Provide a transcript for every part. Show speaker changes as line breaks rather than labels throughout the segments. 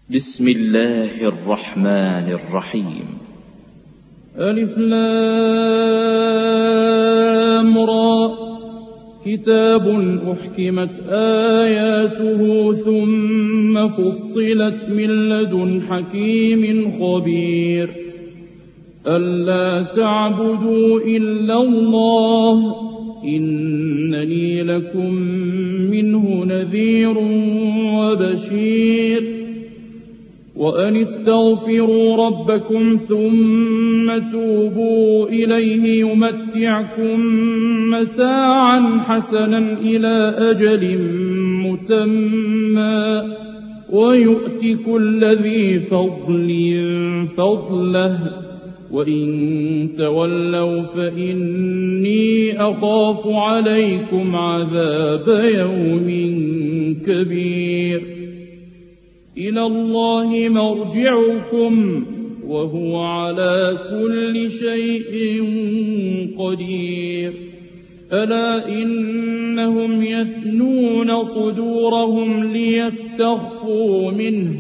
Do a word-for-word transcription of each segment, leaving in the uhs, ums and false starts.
بسم الله الرحمن الرحيم.
ألف لام را، كتاب أحكمت آياته ثم فصلت من لدن حكيم خبير. ألا تعبدوا إلا الله إنني لكم منه نذير وبشير. وأن استغفروا ربكم ثم توبوا إليه يمتعكم متاعا حسنا إلى أجل مسمى ويؤت كل ذي فضل فضله وإن تولوا فإني أخاف عليكم عذاب يوم كبير. إلى الله مرجعكم وهو على كل شيء قدير. ألا إنهم يثنون صدورهم ليستخفوا منه،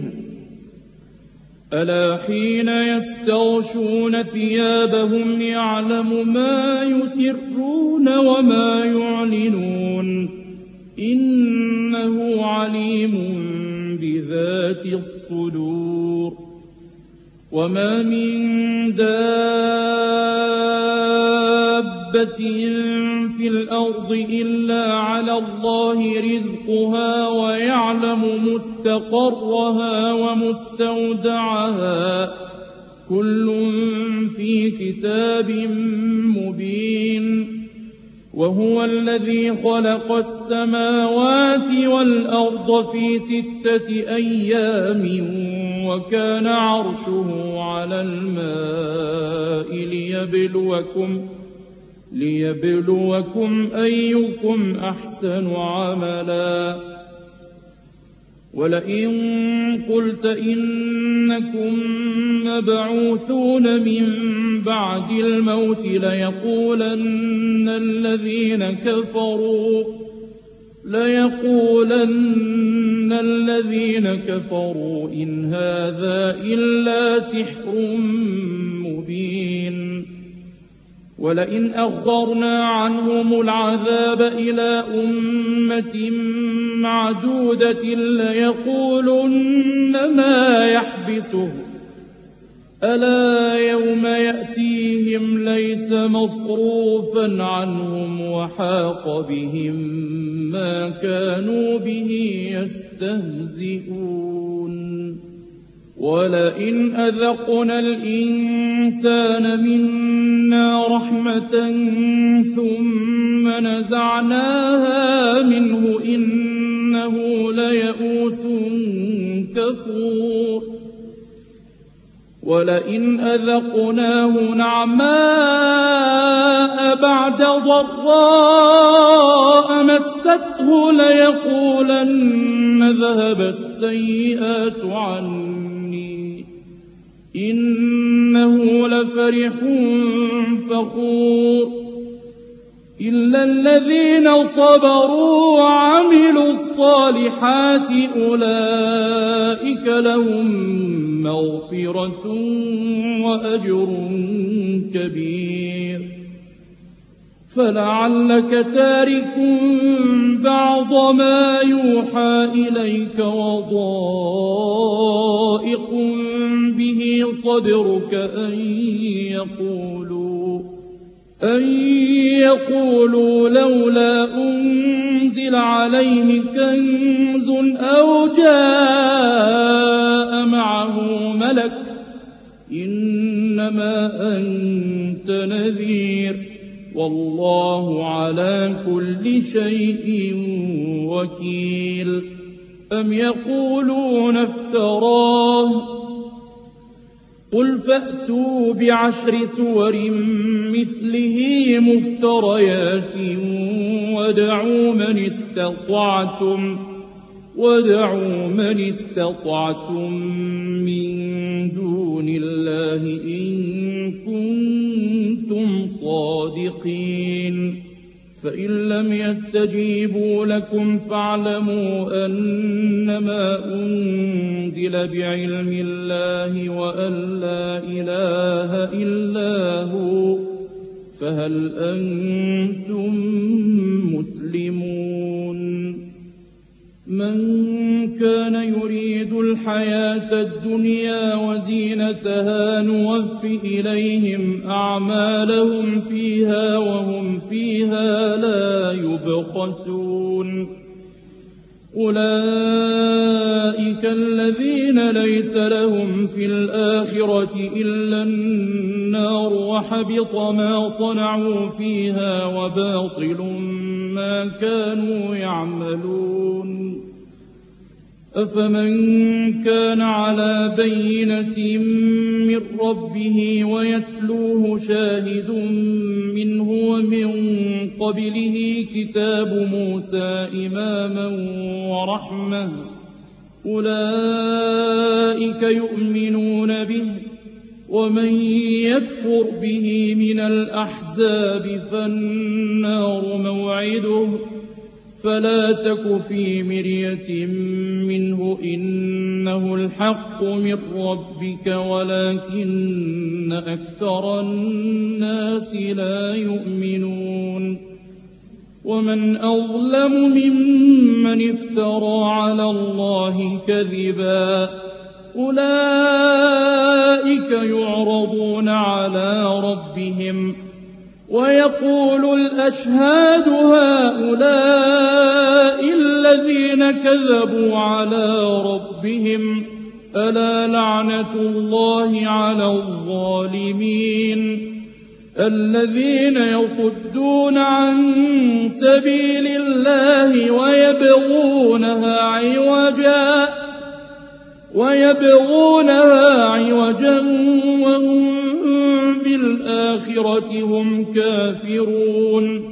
ألا حين يستغشون ثيابهم يعلم ما يسرون وما يعلنون إنه عليم بذات الصدور. وما من دابة في الأرض إلا على الله رزقها ويعلم مستقرها ومستودعها كل في كتاب مبين. وهو الذي خلق السماوات والأرض في ستة أيام وكان عرشه على الماء ليبلوكم, ليبلوكم أيكم أحسن عملا. ولئن قلت إنكم مبعوثون من بعد الموت ليقولن الذين كفروا ليقولن الذين كفروا إن هذا إلا سحر مبين. ولئن أخرنا عنهم العذاب إلى أمة معدودة ليقولن ما يحبسه ألا يوم يأتيهم ليس مصروفا عنهم وحاق بهم ما كانوا به يستهزئون. ولئن أذقنا الإنسان منا رحمة ثم نزعناها منه إنه ليئوس كفور. ولئن أذقناه نعماء بعد ضراء مسته ليقولن ذهب السيئات عني إنه لفرح فخور. إلا الذين صبروا وعملوا الصالحات أولئك لهم مغفرة وأجر كبير. فلعلك تارك بعض ما يوحى إليك وضائق به صدرك أن يقولوا أن يقولوا لولا أنزل عليه كنز أو جاء معه ملك إنما أنت نذير والله على كل شيء وكيل. أم يقولون افتراه قل فأتوا بعشر سور مثله مفتريات ودعوا من استطعتم ودعوا من استطعتم من دون الله إن كنتم صادقين. فإن لم يستجيبوا لكم فاعلموا أنما أنزل أنزل بعلم الله وأن لا إله إلا هو فهل أنتم مسلمون من كان يريد الحياة الدنيا وزينتها نوف إليهم أعمالهم فيها وهم فيها لا يبخسون أولئك الذين ليس لهم في الآخرة إلا النار وحبط ما صنعوا فيها وباطل ما كانوا يعملون أفمن كان على بينة من ربه ويتلوه شاهد منه ومن قبله كتاب موسى إماما ورحمة أولئك يؤمنون به ومن يكفر به من الأحزاب فالنار موعده فلا تك في مرية منه إنه الحق من ربك ولكن أكثر الناس لا يؤمنون ومن أظلم ممن افترى على الله كذبا أولئك يعرضون على ربهم ويقول الأشهاد هؤلاء الذين كذبوا على ربهم ألا لعنة الله على الظالمين الذين يصدون عن سبيل الله ويبغونها عوجا ويبغونها عوجا وهم بالآخرة هم كافرون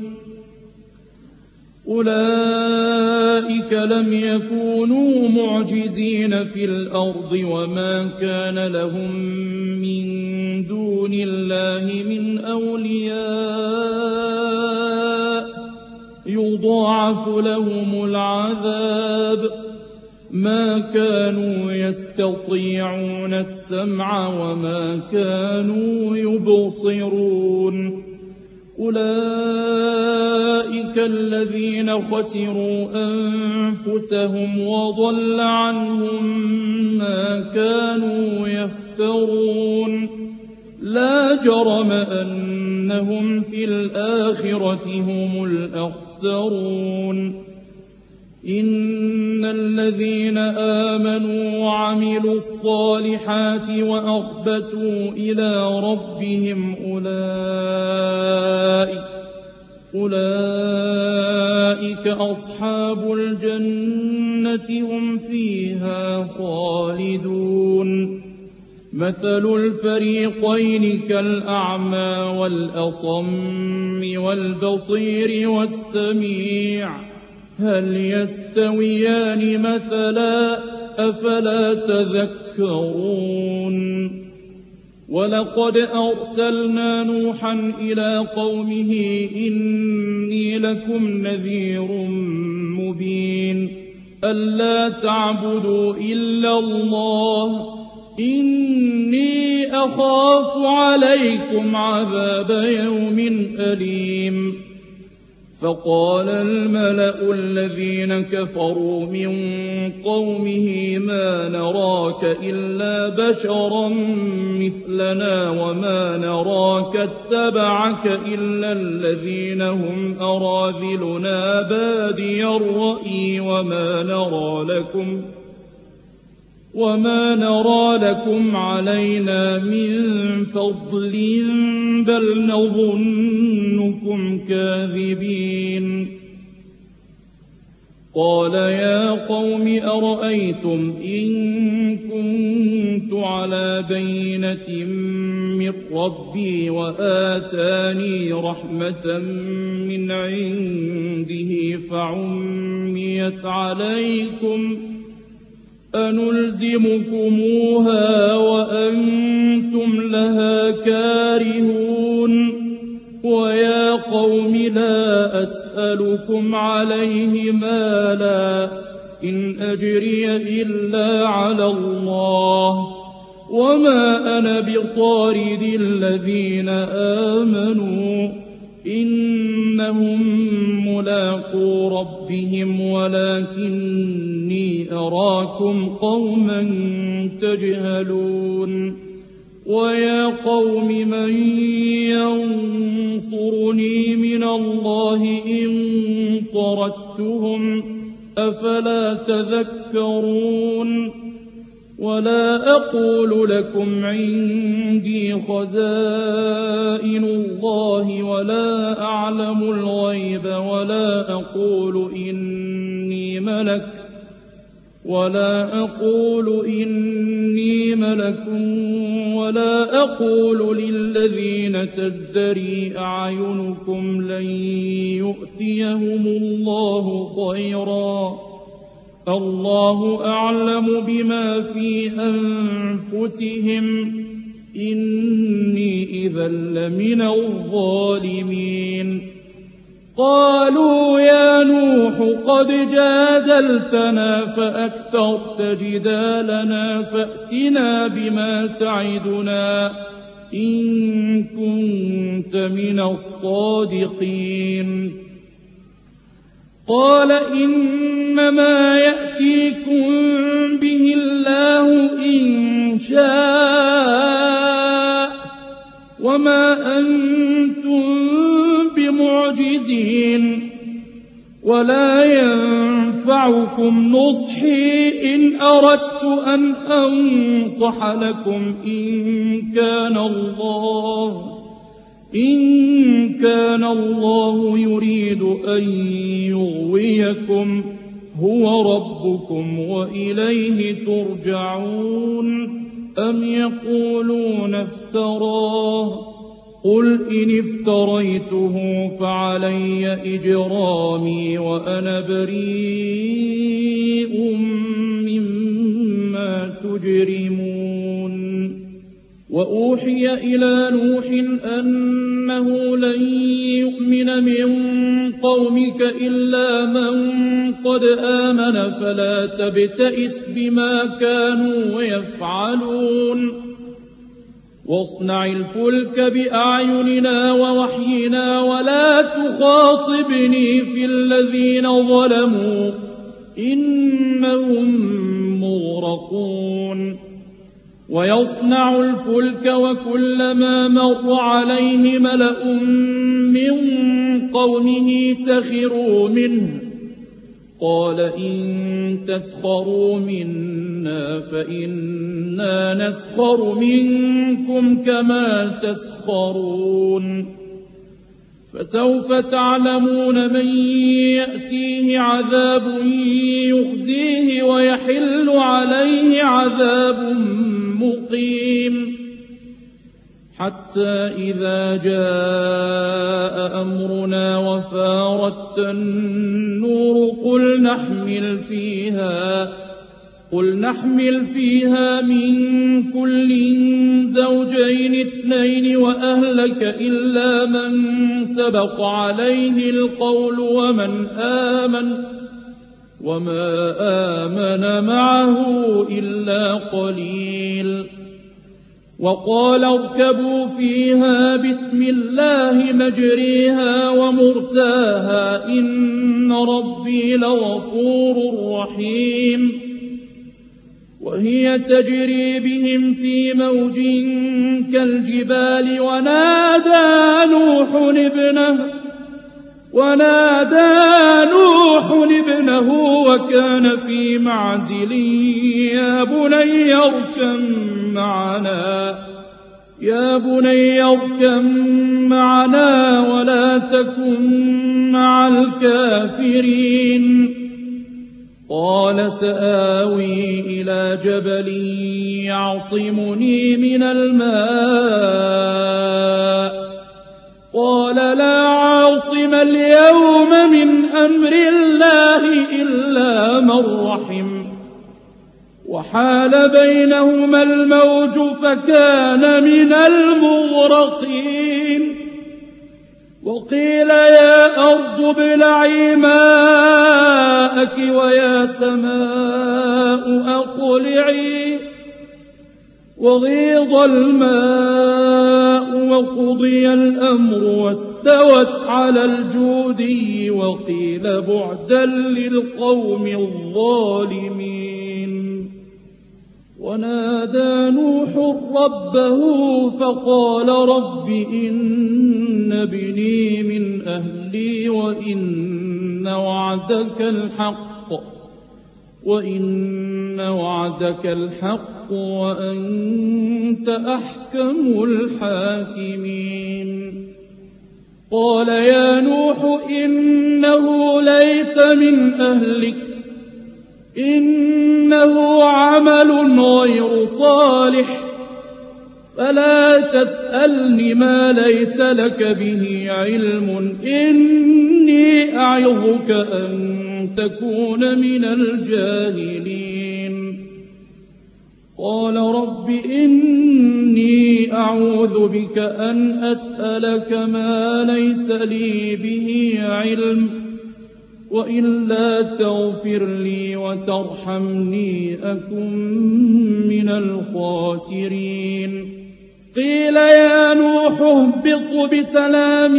أولئك لم يكونوا معجزين في الأرض وما كان لهم من دون الله من أولياء يضاعف لهم العذاب ما كانوا يستطيعون السمع وما كانوا يبصرون أولئك الذين خسروا أنفسهم وضل عنهم ما كانوا يفترون لا جرم أنهم في الآخرة هم الأخسرون إن الذين آمنوا وعملوا الصالحات وأخبتوا إلى ربهم أولئك أولئك أصحاب الجنة هم فيها خالدون مثل الفريقين كالأعمى والأصم والبصير والسميع هل يستويان مثلا أفلا تذكرون ولقد أرسلنا نوحا إلى قومه إني لكم نذير مبين ألا تعبدوا إلا الله إني أخاف عليكم عذاب يوم أليم فقال الملأ الذين كفروا من قومه ما نراك إلا بشرا مثلنا وما نراك اتبعك إلا الذين هم أراذلنا بادي الرأي وما نرى لكم وما نرى لكم علينا من فضل بل نظنكم كاذبين قال يا قوم أرأيتم إن كنت على بينة من ربي وآتاني رحمة من عنده فعميت عليكم أنلزمكموها وأنتم لها كارهون ويا قوم لا أسألكم عليه مالا إن أجري إلا على الله وما أنا بطارد الذين آمنوا إنهم ملاقو ربهم ولكني أراكم قوما تجهلون ويا قوم من ينصرني من الله إن طردتهم أفلا تذكرون ولا أقول لكم عندي خزائن الله ولا أعلم الغيب ولا أقول إني ملك ولا أقول إني ملك ولا أقول للذين تزدري أعينكم لن يؤتيهم الله خيرا الله أعلم بما في أنفسهم إني إذا لمن الظالمين قالوا يا نوح قد جادلتنا فأكثرت جدالنا فأتنا بما تعدنا إن كنت من الصادقين قال إنما يأتيكم به الله إن شاء وما أنتم بمعجزين ولا ينفعكم نصحي إن أردت أن أنصح لكم إن كان الله إن كان الله يريد أن يغويكم هو ربكم وإليه ترجعون أم يقولون افتراه قل إن افتريته فعلي إجرامي وأنا بريء مما تجرمون وأوحي إلى نوح أنه لن يؤمن من قومك إلا من قد آمن فلا تبتئس بما كانوا يفعلون واصنع الفلك بأعيننا ووحينا ولا تخاطبني في الذين ظلموا إنهم مغرقون ويصنع الفلك وكلما مر عليه ملأ من قومه سخروا منه قال إن تسخروا منا فإنا نسخر منكم كما تسخرون فسوف تعلمون من يأتيه عذاب يخزيه ويحل عليه عذاب مقيم حتى إذا جاء أمرنا وفارت النور قل نحمل فيها قل نحمل فيها من كل زوجين اثنين وأهلك إلا من سبق عليه القول ومن آمن وما آمن معه إلا قليل وقال اركبوا فيها بسم الله مجريها ومرساها إن ربي لغفور رحيم وهي تجري بهم في موج كالجبال ونادى نوح ابنه ونادى نوح ابنه وكان في معزل يا بني اركب معنا يا بني اركب معنا ولا تكن مع الكافرين قال سآوي إلى جبل يعصمني من الماء قال لا عاصم اليوم من أمر الله إلا من رحم وحال بينهما الموج فكان من المغرقين وقيل يا أرض ابلعي ماءك ويا سماء أقلعي وغيض الماء وقضي الأمر واستوت على الجودي وقيل بعدا للقوم الظالمين. ونادى نوح ربه فقال رب إن ابني من أهلي وإن وعدك الحق وإن وعدك الحق وأنت أحكم الحاكمين. قال يا نوح إنه ليس من أهلك إنه عمل غير صالح فلا تسألني ما ليس لك به علم إني أعظك أن تكون من الجاهلين. قال رب إني أعوذ بك أن أسألك ما ليس لي به علم وإلا تغفر لي وترحمني أكن من الخاسرين. قيل يا نوح اهبط بسلام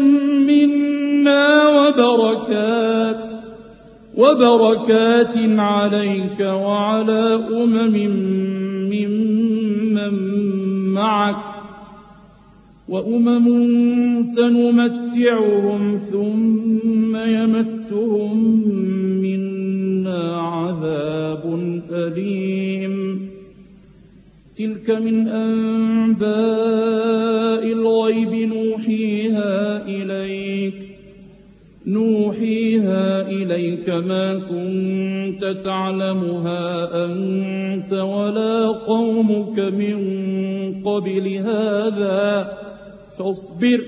منا وبركات وبركات عليك وعلى أمم ممن معك وأمم سنمتعهم ثم يمسهم منا عذاب أليم. تلك من أنباء الغيب نوحيها إليك نوحيها إليك ما كنت تعلمها أنت ولا قومك من قبل هذا فاصبر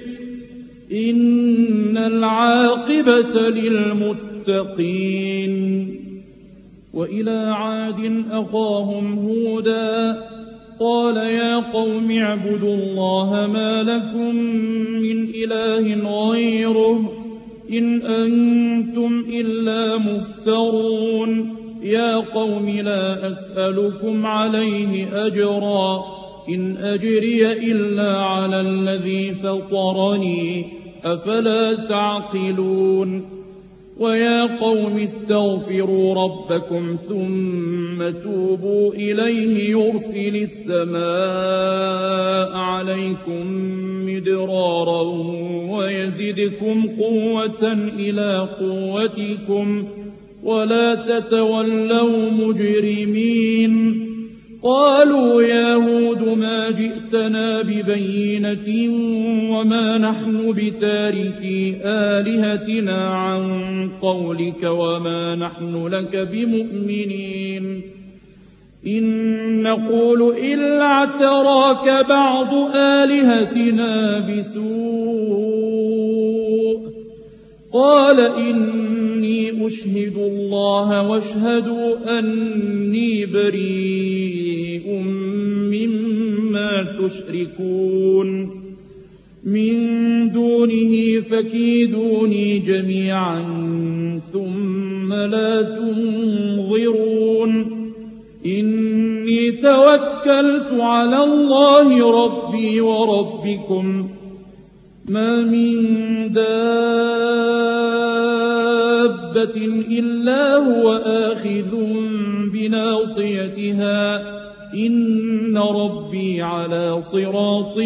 إن العاقبة للمتقين. وإلى عاد أخاهم هودا قال يا قوم اعبدوا الله ما لكم من إله غيره إن أنتم إلا مفترون. يا قوم لا أسألكم عليه أجرا إن أجري إلا على الذي فطرني أفلا تعقلون. ويا قوم استغفروا ربكم ثم توبوا إليه يرسل السماء عليكم مدرارا ويزدكم قوة إلى قوتكم ولا تتولوا مجرمين. قالوا يا هود ما جئتنا ببينة وما نحن بتاركي آلهتنا عن قولك وما نحن لك بمؤمنين إن نقول إلا اعتراك بعض آلهتنا بسوء. قال إني أشهد الله واشهدوا أني بريء مما تشركون من دونه فكيدوني جميعا ثم لا تنظرون. إني توكلت على الله ربي وربكم ما من دابة إلا هو آخذ بناصيتها إن ربي على صراط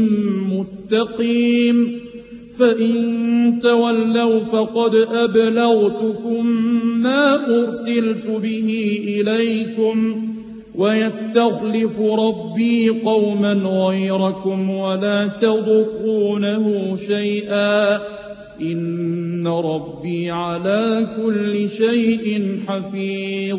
مستقيم. فإن تولوا فقد أبلغتكم ما أرسلت به إليكم ويستخلف ربي قوما غيركم ولا تضرونه شيئا إن ربي على كل شيء حفيظ.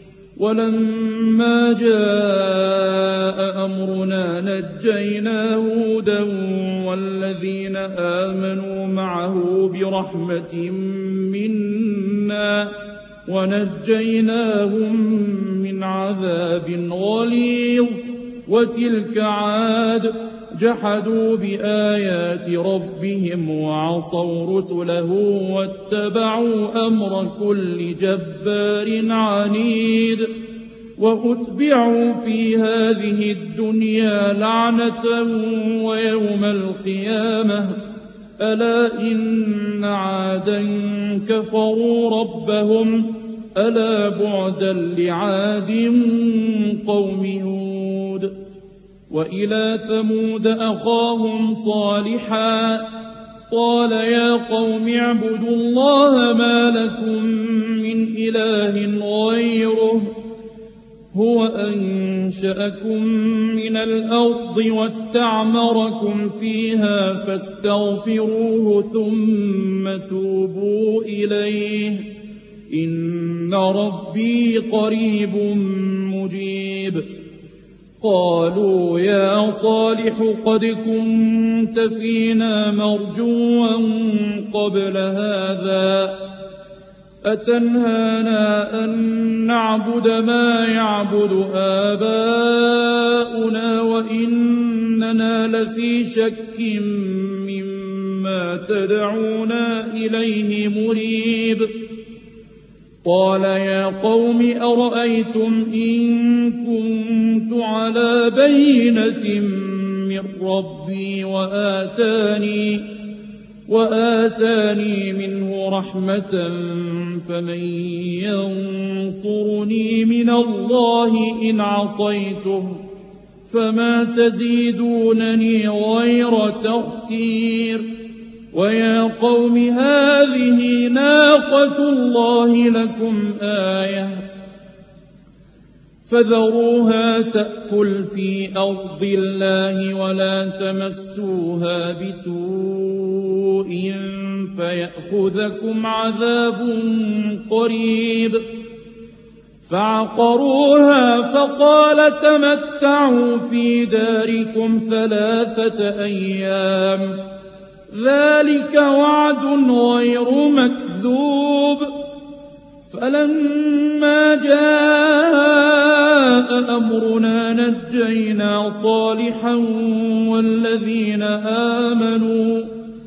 ولما جاء أمرنا نجينا هودا والذين آمنوا معه برحمة منا ونجيناهم من عذاب غليظ. وتلك عاد جحدوا بآيات ربهم وعصوا رسله واتبعوا أمر كل جبار عنيد وأتبعوا في هذه الدنيا لعنة ويوم القيامة ألا إن عادا كفروا ربهم ألا بعدا لعاد قوم هود. وإلى ثمود أخاهم صالحا قال يا قوم اعبدوا الله ما لكم من إله غيره هو أنشأكم من الأرض واستعمركم فيها فاستغفروه ثم توبوا إليه إن ربي قريب مجيب. قالوا يا صالح قد كنت فينا مرجوا قبل هذا أتنهانا أن نعبد ما يعبد آباؤنا وإننا لفي شك مما تدعونا إليه مريب. قال يا قوم أرأيتم إن كنت على بينة من ربي وآتاني وآتاني منه رحمة فمن ينصرني من الله إن عصيته فما تزيدونني غير تخسير. ويا قوم هذه ناقة الله لكم آية فذروها تأكل في أرض الله ولا تمسوها بسوء فيأخذكم عذاب قريب. فعقروها فقال تمتعوا في داركم ثلاثة أيام ذلك وعد غير مكذوب. فلما جاء أمرنا نجينا صالحا والذين آمنوا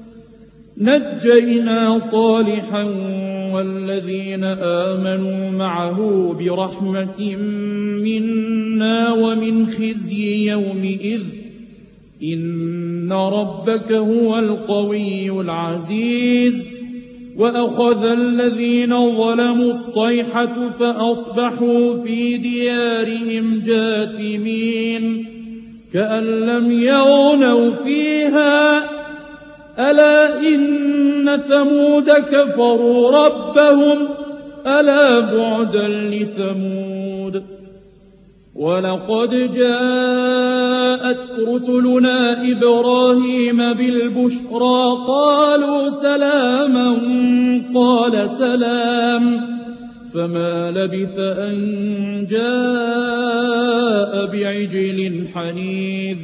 نجينا صالحا والذين آمنوا معه برحمة منا ومن خزي يومئذ إن ربك هو القوي العزيز. وأخذ الذين ظلموا الصيحة فأصبحوا في ديارهم جاثمين كأن لم يغنوا فيها ألا إن ثمود كفروا ربهم ألا بعدا لثمود. ولقد جاءت رسلنا إبراهيم بالبشرى قالوا سلاما قال سلام فما لبث أن جاء بعجل حنيذ.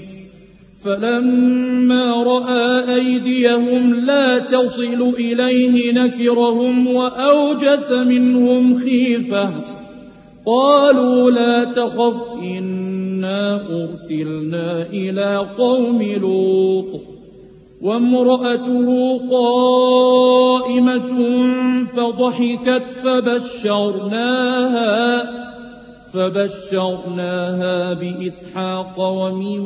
فلما رأى أيديهم لا تصل إليه نكرهم وأوجس منهم خيفة قالوا لا تخف إنا أرسلنا إلى قوم لوط. وامرأته قائمة فضحكت فبشرناها فبشرناها بإسحاق ومن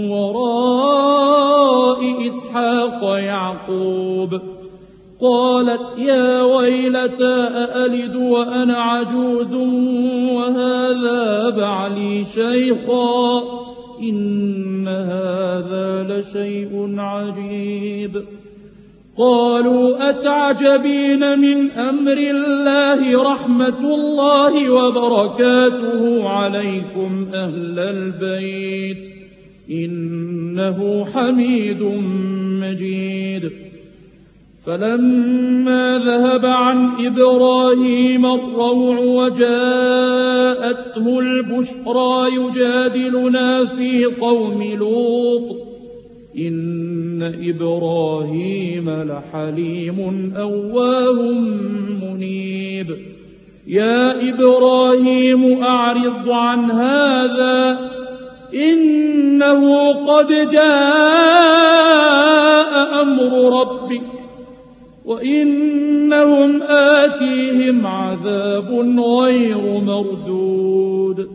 وراء إسحاق يعقوب. قالت يا ويلتى أألد وأنا عجوز وهذا بعلي شيخا إن هذا لشيء عجيب. قالوا أتعجبين من أمر الله رحمة الله وبركاته عليكم أهل البيت إنه حميد مجيد. فلما ذهب عن إبراهيم الروع وجاءته البشرى يجادلنا في قوم لوط إن إبراهيم لحليم أواه منيب. يا إبراهيم أعرض عن هذا إنه إنه قد جاء أمر ربك وإنهم آتيهم عذاب غير مردود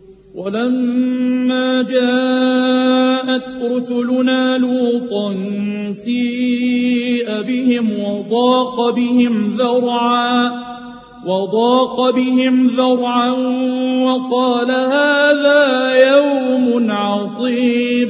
ولما جاءت رسلنا لوطا سيء بهم وضاق بهم ذرعا وضاق بهم ذرعا وقال هذا يوم عصيب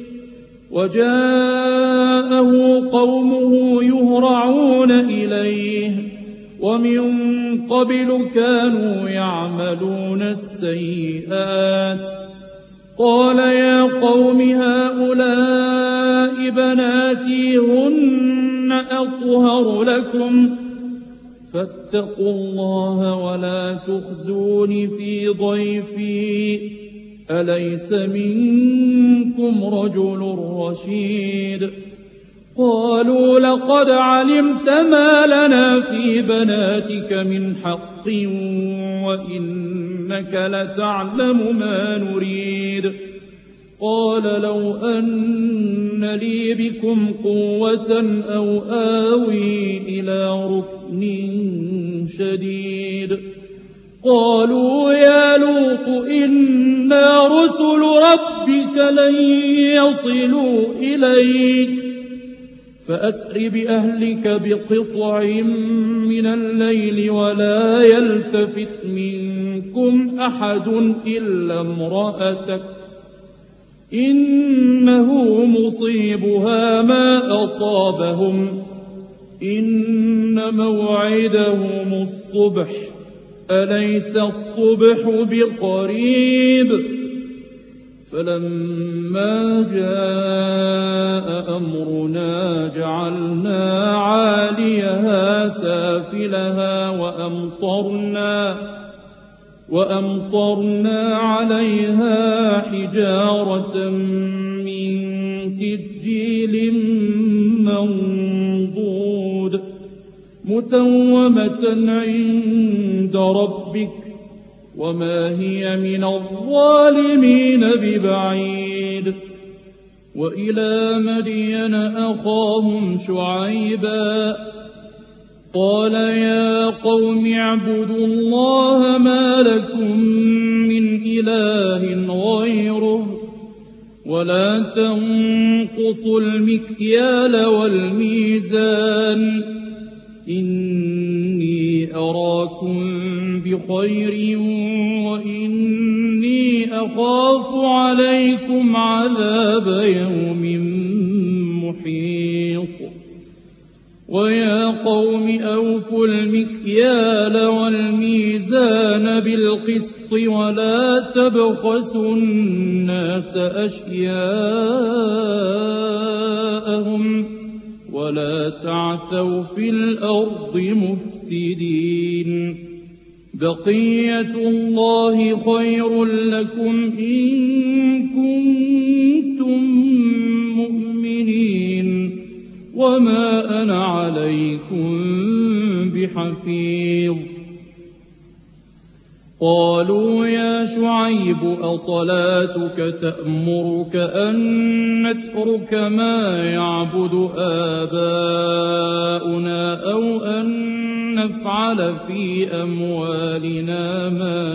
وجاءه قومه يهرعون إليه ومن قبل كانوا يعملون السيئات قال يا قوم هؤلاء بناتي هن أطهر لكم فاتقوا الله ولا تخزوني في ضيفي أليس منكم رجل رشيد قالوا لقد علمت ما لنا في بناتك من حق وإنك لتعلم ما نريد قال لو أن لي بكم قوة أو آوي إلى ركن شديد قالوا يا لوط إنا رسل ربك لن يصلوا إليك فأسر بأهلك بقطع من الليل ولا يلتفت منكم أحد إلا امرأتك إنه مصيبها ما أصابهم إن موعدهم الصبح أليس الصبح بقريب فلما جاء أمرنا جعلنا عاليها سافلها وأمطرنا وأمطرنا عليها حجارة من سجيل منضود مسومة عند ربك وما هي من الظالمين ببعيد وإلى مدين أخاهم شعيبا قال يا قوم اعبدوا الله ما لكم من إله غيره ولا تنقصوا المكيال والميزان إني أراكم بخير وإني أخاف عليكم عذاب يوم محيط ويا قوم أوفوا المكيال والميزان بالقسط ولا تبخسوا الناس أشياءهم ولا تعثوا في الأرض مفسدين بقية الله خير لكم إن كنتم مؤمنين وما أنا عليكم بحفيظ قالوا يا شعيب أصلاتك تأمرك أن نترك ما يعبد آباؤنا أو أن نفعل في أموالنا ما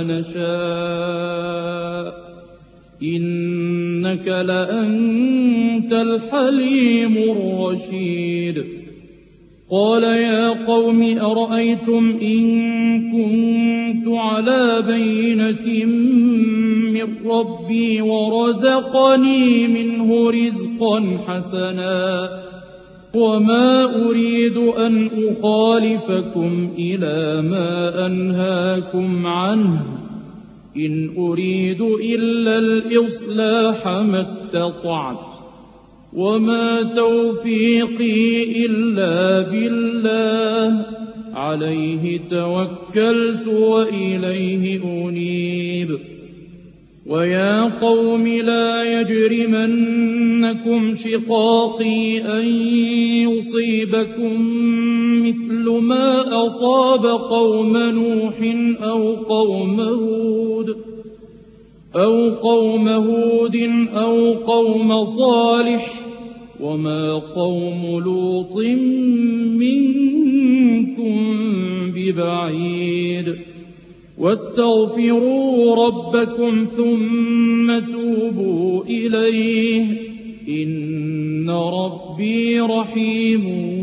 نشاء إنك لأنت الحليم الرشيد قال يا قوم أرأيتم إن كنت على بينة من ربي ورزقني منه رزقا حسنا وما أريد أن أخالفكم إلى ما أنهاكم عنه إن أريد إلا الإصلاح ما استطعت وما توفيقي إلا بالله عليه توكلت وإليه أنيب ويا قوم لا يجرمنكم شقاقي أن يصيبكم مثل ما أصاب قوم نوح أو قوم هود أو قوم هود أو قوم صالح وما قوم لوط منكم ببعيد واستغفروا ربكم ثم توبوا إليه إن ربي رحيم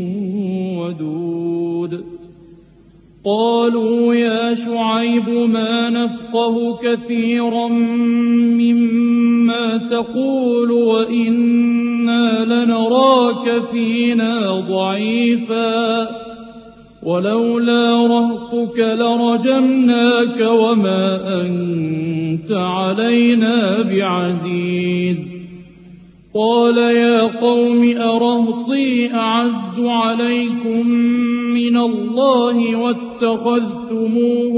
ودود. قالوا يا شعيب ما نفقه كثيرا مما تقول وإنا لنراك فينا ضعيفا ولولا رهطك لرجمناك وما أنت علينا بعزيز. قال يا قوم أرهطي أعز عليكم من الله واتخذتموه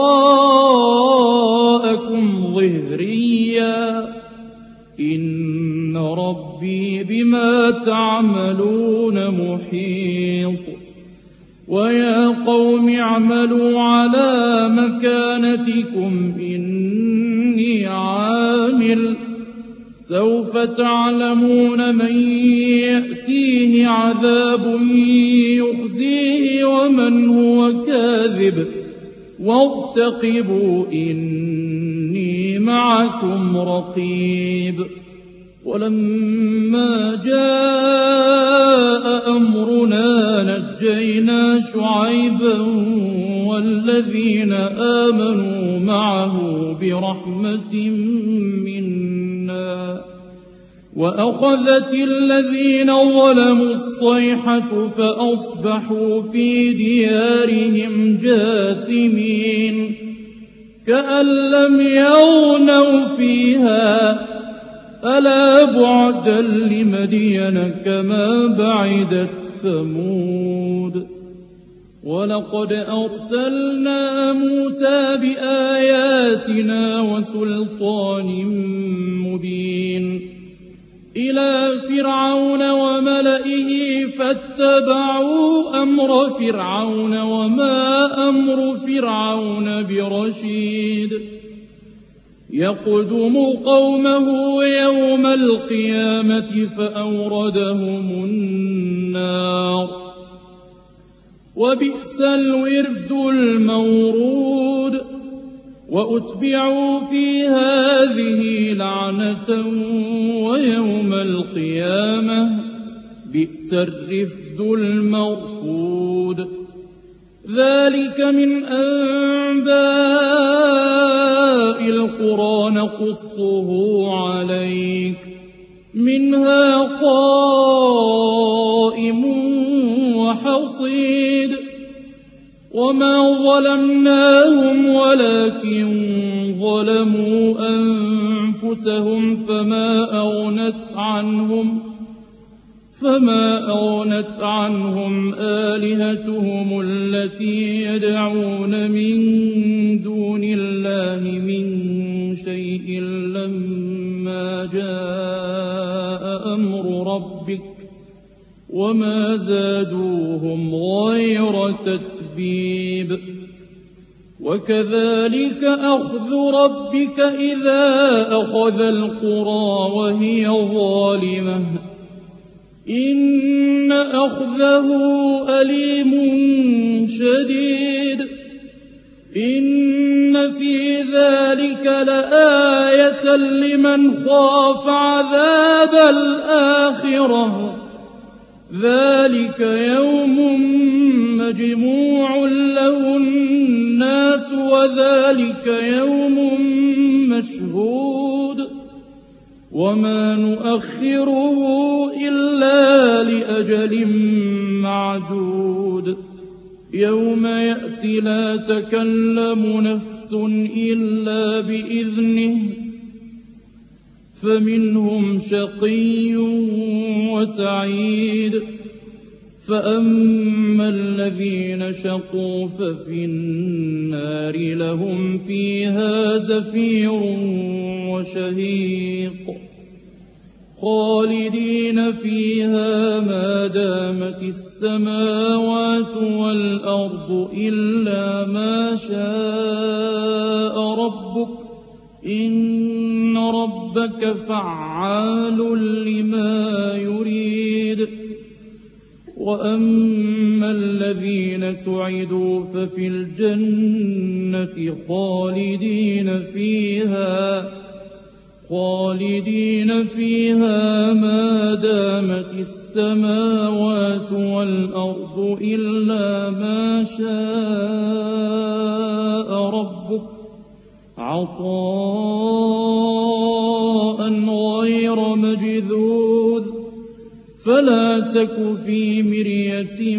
وراءكم ظهريا إن ربي بما تعملون محيط. ويا قوم اعملوا على مكانتكم إني عامل سوف تعلمون من يأتيه عذاب يخزيه ومن هو كاذب وارتقبوا إني معكم رقيب. ولما جاء أمرنا نجينا شعيبا والذين آمنوا معه برحمة منا وأخذت الذين ظلموا الصيحة فأصبحوا في ديارهم جاثمين كأن لم يغنوا فيها ألا بعدا لمدين كما بعدت ثمود. ولقد أرسلنا موسى بآياتنا وسلطان مبين إلى فرعون وملئه فاتبعوا أمر فرعون وما أمر فرعون برشيد يقدم قومه يوم القيامة فأوردهم النار وبئس الورد المورود. وأتبعوا في هذه لعنة ويوم القيامة بئس الرفد المرفود. ذلك من أنباء القرى نقصه عليك منها قائم وحصيد. وما ظلمناهم ولكن ظلموا أنفسهم فما أغنت عنهم فما أغنت عنهم آلهتهم التي يدعون من دون الله من شيء لما جاء أمر ربك وما زادوهم غير تتبيب. وكذلك أخذ ربك إذا أخذ القرى وهي ظالمة إن أخذه أليم شديد. إن في ذلك لآية لمن خاف عذاب الآخرة ذلك يوم مجموع له الناس وذلك يوم مشهود وما نؤخره إلا لأجل معدود. يوم يأتي لا تكلم نفس إلا بإذنه فمنهم شقي وسعيد. فأما الذين شقوا ففي النار لهم فيها زفير وشهيق خالدين فيها ما دامت السماوات والأرض إلا ما شاء ربك إن ربك فعال لما يريد. وأما الذين سعدوا ففي الجنة خالدين فيها خالدين فيها ما دامت السماوات والأرض إلا ما شاء ربك عطاء غير مجذوذ. فلا تك في مرية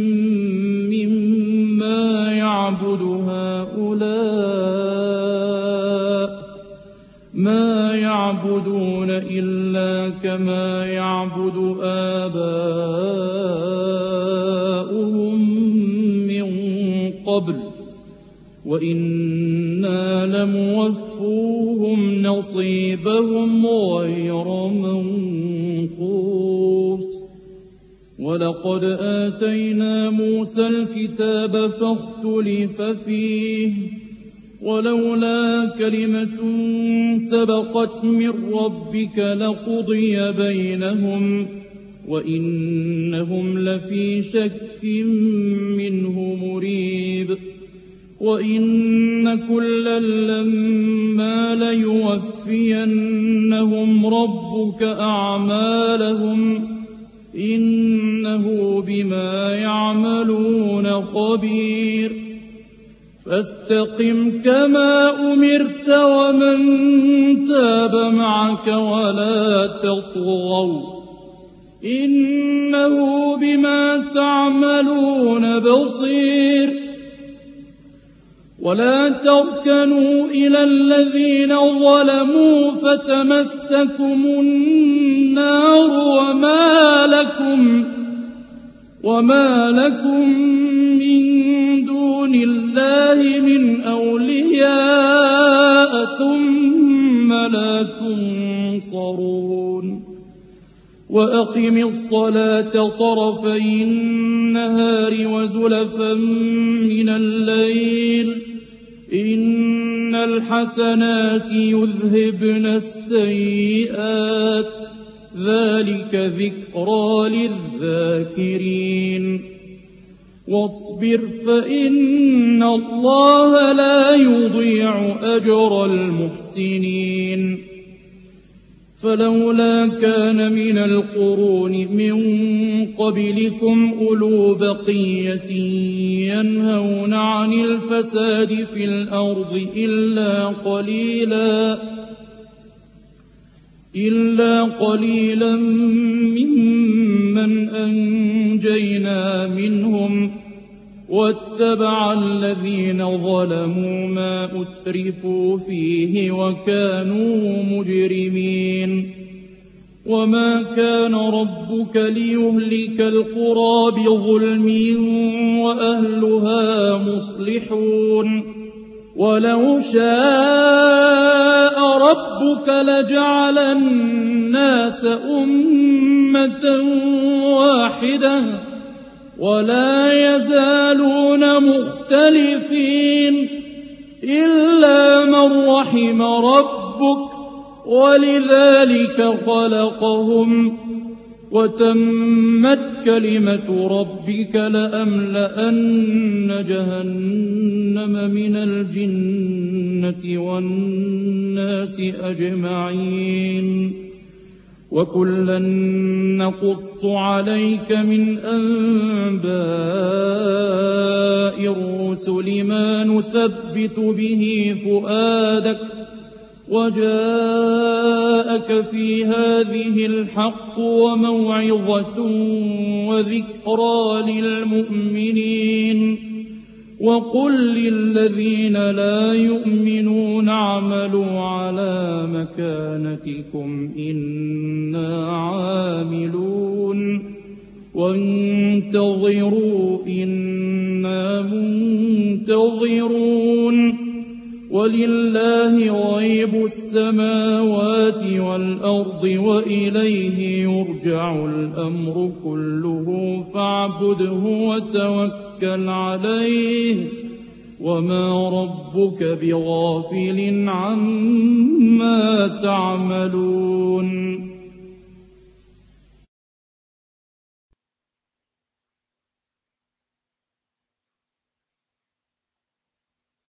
مما يعبد هؤلاء ما يعبدون إلا كما يعبد آباؤهم من قبل وإنا لموفوهم نصيبهم غير منقوص. ولقد آتينا موسى الكتاب فاختلف فيه ولولا كلمة سبقت من ربك لقضي بينهم وإنهم لفي شك منه مريب. وإن كلا لما ليوفينهم ربك أعمالهم إنه بما يعملون خبير. فاستقم كما أمرت ومن تاب معك ولا تطغوا إنه بما تعملون بصير. ولا تركنوا إلى الذين ظلموا فتمسكم النار وما لكم وما لكم من دون الله من أولياء ثم لا تنصرون. وأقم الصلاة طرفي النهار وزلفا من الليل إن الحسنات يذهبن السيئات ذلك ذكرى للذاكرين. واصبر فإن الله لا يضيع أجر المحسنين. فلولا كان من القرون من قبلكم أولو بقية ينهون عن الفساد في الأرض إلا قليلا إلا قليلا ممن أنجينا منهم واتبع الذين ظلموا ما أترفوا فيه وكانوا مجرمين. وما كان ربك ليهلك القرى بظلم وأهلها مصلحون. ولو شاء ربك لجعل الناس أمة واحدة ولا يزالون مختلفين إلا من رحم ربك ولذلك خلقهم. وتمت كلمة ربك لأملأن جهنم من الجنة والناس أجمعين. وكلا نقص عليك من أنباء الرسل ما نثبت به فؤادك وجاءك في هذه الحق وموعظة وذكرى للمؤمنين. وقل للذين لا يؤمنون اعملوا على مكانتكم إنا عاملون وانتظروا إنا منتظرون. ولله غيب السماوات والأرض وإليه يرجع الأمر كله فاعبده وتوكل عليه وما ربك بغافل عما تعملون